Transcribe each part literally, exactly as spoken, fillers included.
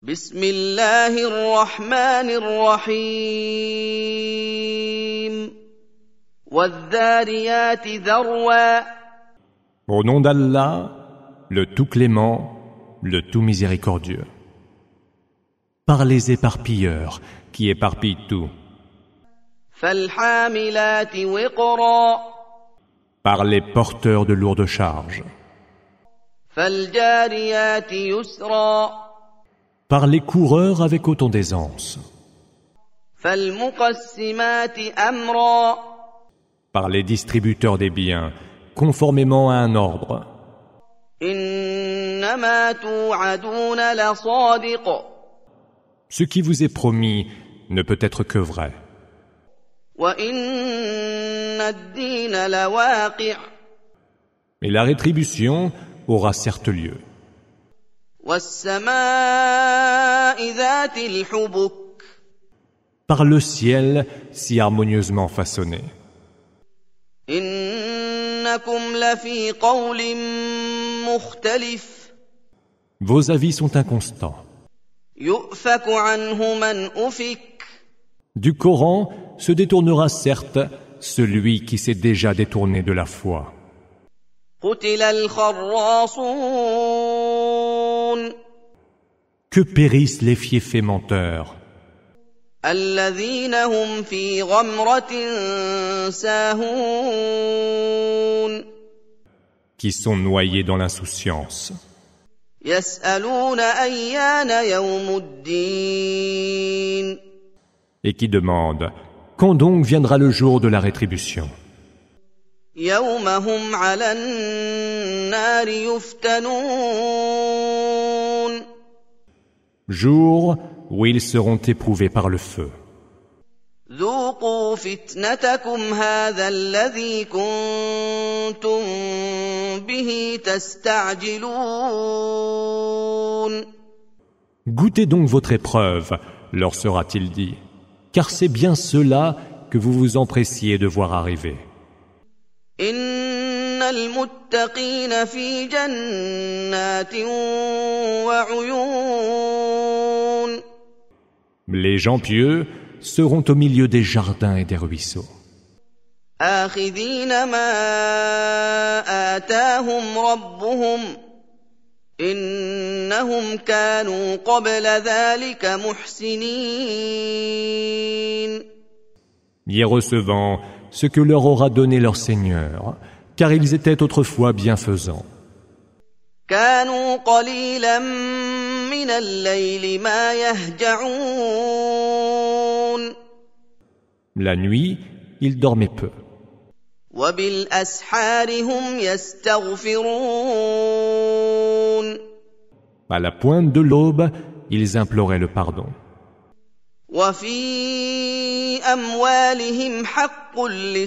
بسم الله الرحمن الرحيم والذاريات ذروا. Au nom d'Allah, le tout clément, le tout miséricordieux. Par les éparpilleurs qui éparpillent tout. فالحاملات وقرا. Par les porteurs de lourdes charges. فالجاريات يسرا. Par les coureurs avec autant d'aisance. فالمقسمات أمرا. Par les distributeurs des biens, conformément à un ordre. إنما توعدون لصادق. Ce qui vous est promis ne peut être que vrai. وإن الدين لواقع. Et la rétribution aura certes lieu. والسماء ذات الحبك. Par le ciel si harmonieusement façonné. إنكم لفي قول مختلف. Vos avis sont inconstants. يؤفك عنه من أفك. Du Coran se détournera certes celui qui s'est déjà détourné de la foi. قتل الخراصون. Que périssent les fiefés menteurs, الذين هم في غمرة ساهون. qui sont noyés dans l'insouciance, يسألون أيان يوم الدين. et qui demandent quand donc viendra le jour de la rétribution, يوم هم على النار يفتنون. jour où ils seront éprouvés par le feu. ذوقوا فتنتكم هذا الذي كنتم به تستعجلون. Goûtez donc votre épreuve, leur sera-t-il dit, car c'est bien cela que vous vous empressiez de voir arriver. إن المتقين في جنات وعيون. Les gens pieux seront au milieu des jardins et des ruisseaux, آخذين ما آتاهم ربهم إنهم كانوا قبل ذلك محسنين. y recevant ce que leur aura donné leur Seigneur, car ils étaient autrefois bienfaisants. كانوا قليلا من الليل ما يهجعون. La nuit, ils dormaient peu. وبالأسحار هم يستغفرون. À la pointe de l'aube, ils imploraient le pardon. وفي أموالهم حق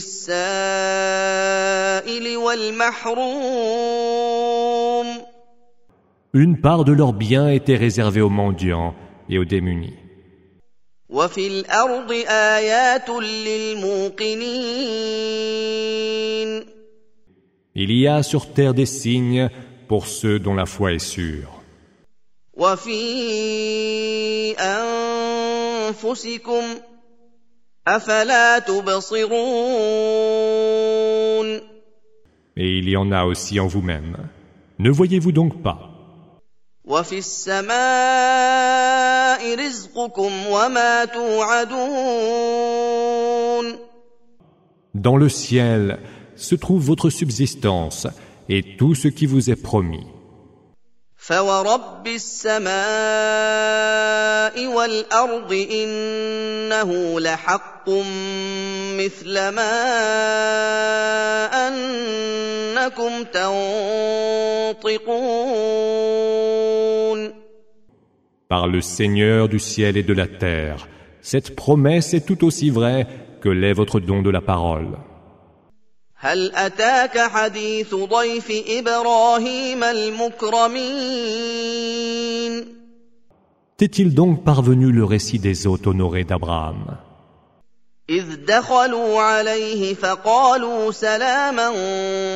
للسائل والمحروم. Une part de leurs biens était réservée aux mendiants et aux démunis. وفي الأرض آيات للموقنين. Il y a sur terre des signes pour ceux dont la foi est sûre. وفي أنفسكم أفلا تبصرون. Et il y en a aussi en vous-même. Ne voyez-vous donc pas? وفي السماء رزقكم وما توعدون. Dans le ciel se trouve votre subsistance et tout ce qui vous est promis. فورب السماء والأرض إنه لحق مثل ما أنكم تنطقون. Par le Seigneur du ciel et de la terre, cette promesse est tout aussi vraie que l'est votre don de la parole. هل أتاك حديث ضيف إبراهيم المكرمين. T'est-il donc parvenu le récit des hôtes honorés d'Abraham? إذ دخلوا عليه فقالوا سلاما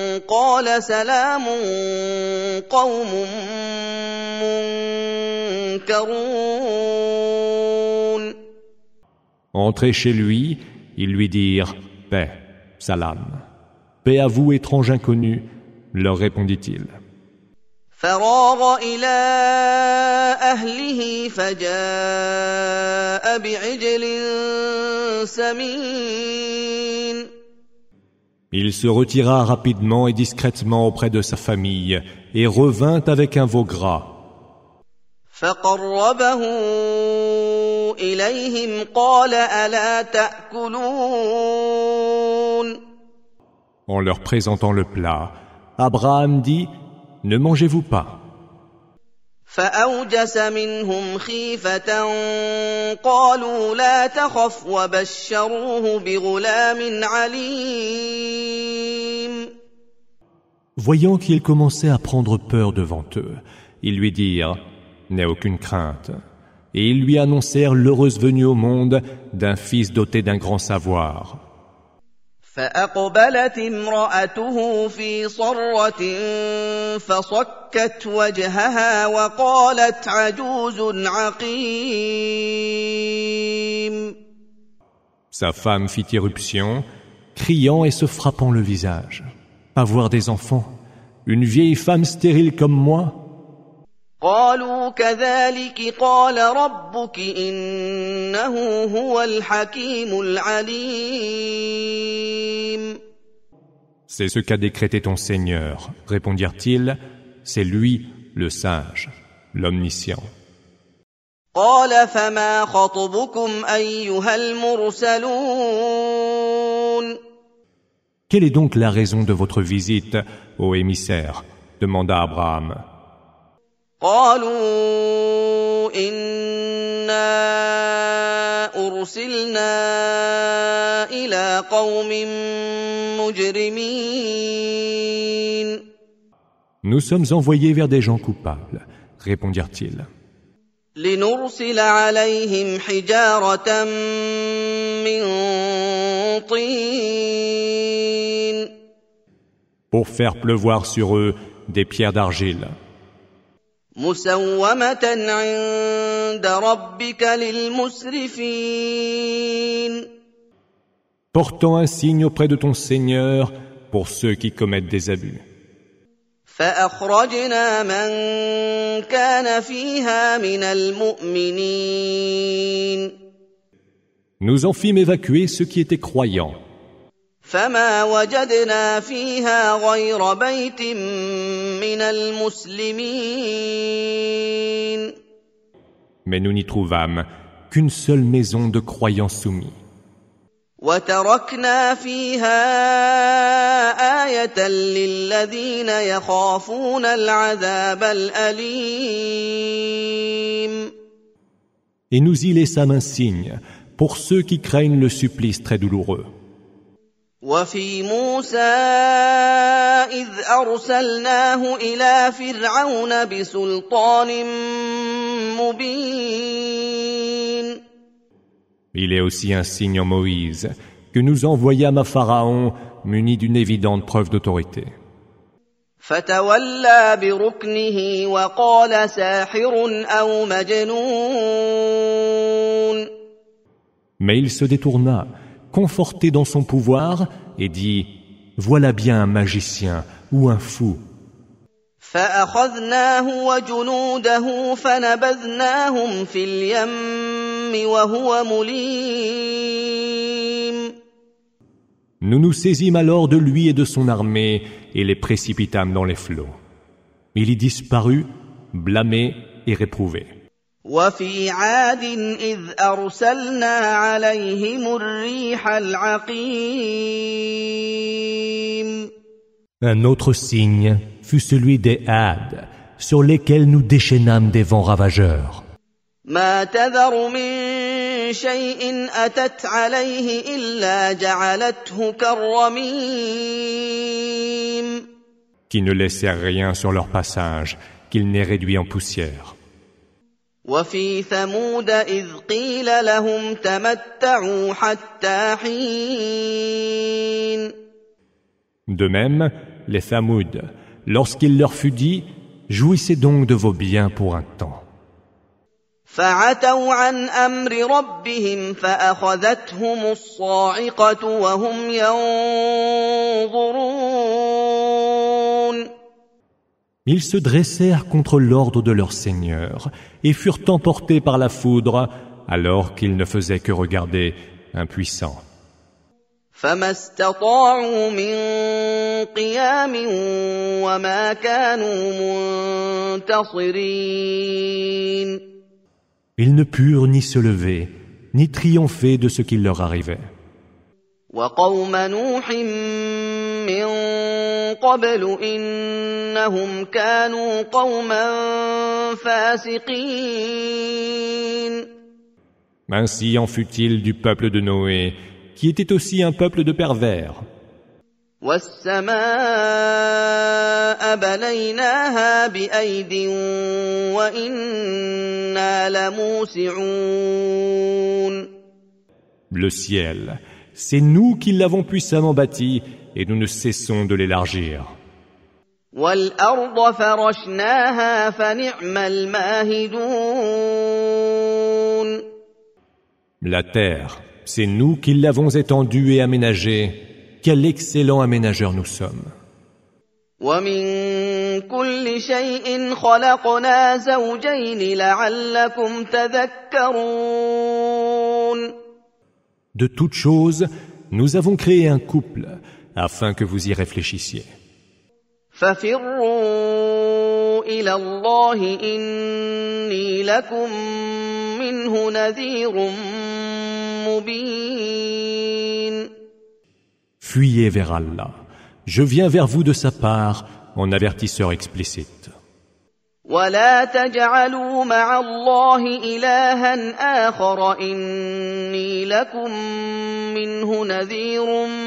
قال سلام قوم ينكرون Entrez chez lui, ils lui dirent « Paix, salam. Paix à vous, étrange inconnu, leur répondit-il. فراغ إلى أهله فجاء بعجل سمين Il se retira rapidement et discrètement auprès de sa famille et revint avec un veau gras. فقربه إليهم قال ألا تأكلون En leur présentant le plat, Abraham dit « Ne mangez-vous pas ?» فأوجس منهم خيفة قالوا لا تخف وبشروه بغلام عليم Voyant qu'ils commençaient à prendre peur devant eux, ils lui dirent « N'aie aucune crainte » et ils lui annoncèrent l'heureuse venue au monde d'un fils doté d'un grand savoir. فأقبلت امرأته في صرة فصكت وجهها وقالت عجوز عقيم Sa femme fit irruption, criant et se frappant le visage. Avoir des enfants, une vieille femme stérile comme moi? قالوا كذلك قال ربك إنه هو الحكيم العليم C'est ce qu'a décrété ton Seigneur, répondirent-ils, c'est lui le sage, l'omniscient. قال فما خطبكم أيها المرسلون Quelle est donc la raison de votre visite, ô émissaire? Demanda Abraham. قالوا إنا أرسلنا إلى قوم مجرمين Nous sommes envoyés vers des gens coupables, répondirent-ils. لنرسل عليهم حجارة من طين Pour faire pleuvoir sur eux des pierres d'argile. مسومة عند ربك للمسرفين Portant un signe auprès de ton Seigneur pour ceux qui commettent des abus. فأخرجنا من كان فيها من المؤمنين Nous en fîmes évacuer ceux qui étaient croyants. فما وجدنا فيها غير بيت من المسلمين Mais nous n'y trouvâmes qu'une seule maison de croyants soumis. وتركنا فيها آية للذين يخافون العذاب الأليم Et nous y laissâmes un signe pour ceux qui craignent le supplice très douloureux. وفي موسى إذ أرسلناه إلى فرعون بسلطان مبين Il est aussi un signe en Moïse que nous envoyâmes à Pharaon muni d'une évidente preuve d'autorité. فتولى بركنه وقال ساحر أو مجنون Mais il se détourna, conforté dans son pouvoir, et dit « Voilà bien un magicien ou un fou. » فأخذناه وجنوده فنبذناهم في اليم وهو مليم Nous nous saisîmes alors de lui et de son armée et les précipitâmes dans les flots. Il y disparut, blâmé et réprouvé. وفي عاد إذ أرسلنا عليهم الريح العقيم Un autre signe fut celui des Hades, sur lesquels nous déchaînâmes des vents ravageurs. ما تذر من شيء أتت عليه إلا جعلته كالرميم Qui ne laissèrent rien sur leur passage, qu'il n'ait réduit en poussière. وفي ثمود إذ قيل لهم تمتعوا حتى حين De même, les Thamouds, lorsqu'il leur fut dit « Jouissez donc de vos biens pour un temps ». فعتوا عن أمر ربهم فأخذتهم الصاعقة وهم ينظرون. Ils se dressèrent contre l'ordre de leur Seigneur et furent emportés par la foudre alors qu'ils ne faisaient que regarder, impuissants. فما استطاعوا من قيام وما كانوا منتصرين. Ils ne purent ni se lever, ni triompher de ce qui leur arrivait. وقوم نوح من قبل إنهم كانوا قوما فاسقين. Ainsi en fut-il du peuple de Noé, qui était aussi un peuple de pervers. والسماء بنيناها بأيد وإنا لموسعون. Le ciel, c'est nous qui l'avons puissamment bâti et nous ne cessons de l'élargir. والأرض فرشناها فنعم الماهدون. La terre, c'est nous qui l'avons étendue et aménagée. Quel excellent aménageur nous sommes. ومن كل شيء خلقنا زوجين لعلكم تذكرون. De toutes choses, nous avons créé un couple afin que vous y réfléchissiez. ففروا إلى الله إني لكم منه نذير مبين. Fuyez vers Allah. Je viens vers vous de sa part en avertisseur explicite. ولا تجعلوا مع الله إلها آخر إني لكم منه نذير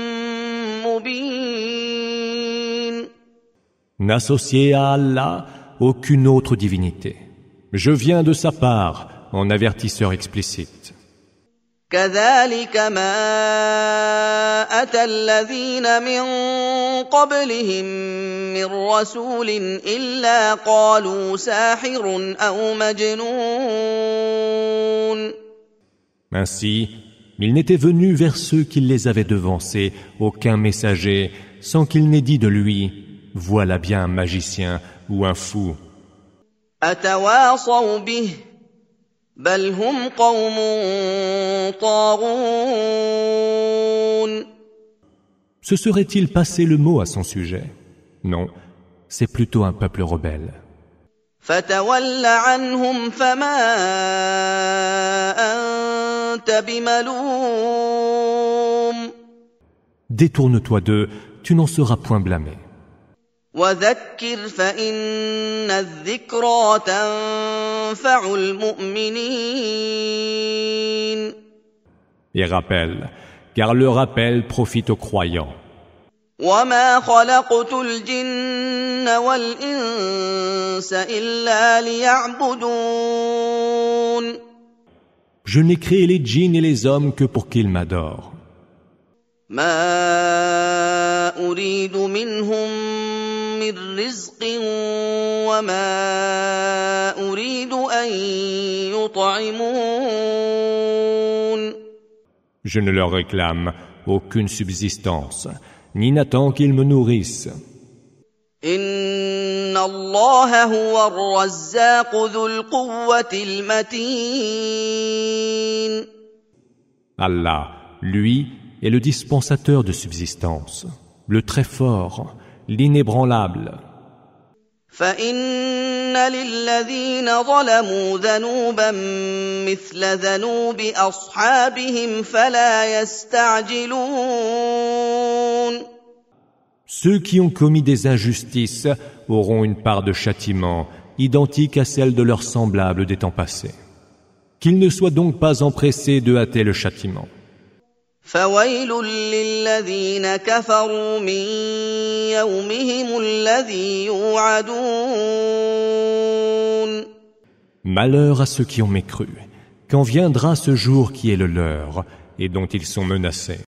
مبين. N'associez à Allah aucune autre divinité. Je viens de sa part en avertisseur explicite. كذلك ما أتى الذين من قبلهم من رسول إلا قالوا ساحر أو مجنون. Ainsi, il n'était venu vers ceux qui les avaient devancés aucun messager sans qu'il n'ait dit de lui « Voilà bien un magicien ou un fou ». أتواصوا به بل هم قوم طاغون. Se serait-il passé le mot à son sujet? Non, c'est plutôt un peuple rebelle. فتول عنهم فما أنت بملوم. Détourne-toi d'eux, tu n'en seras point blâmé. وذكر فإن الذكرى تنفع المؤمنين. Et rappelle, car le rappel profite aux croyants. وما خلقت الجن والإنس إلا ليعبدون. Je n'ai créé les djinns et les hommes que pour qu'ils m'adorent. ما أريد منهم من رزق وما أريد أن يطعمون. Je ne leur réclame aucune subsistance, ni n'attends qu'ils me nourrissent. إن الله هو الرزاق ذو القوة المتين. Allah, lui, est le dispensateur de subsistance, le très fort, l'inébranlable. فإن للذين ظلموا ذنوبا مثل ذنوب أصحابهم فلا يستعجلون. Ceux qui ont commis des injustices auront une part de châtiment identique à celle de leurs semblables des temps passés. Qu'ils ne soient donc pas empressés de hâter le châtiment. فويل للذين كفروا من يومهم الذي يوعدون. Malheur à ceux qui ont mécru, quand viendra ce jour qui est le leur et dont ils sont menacés.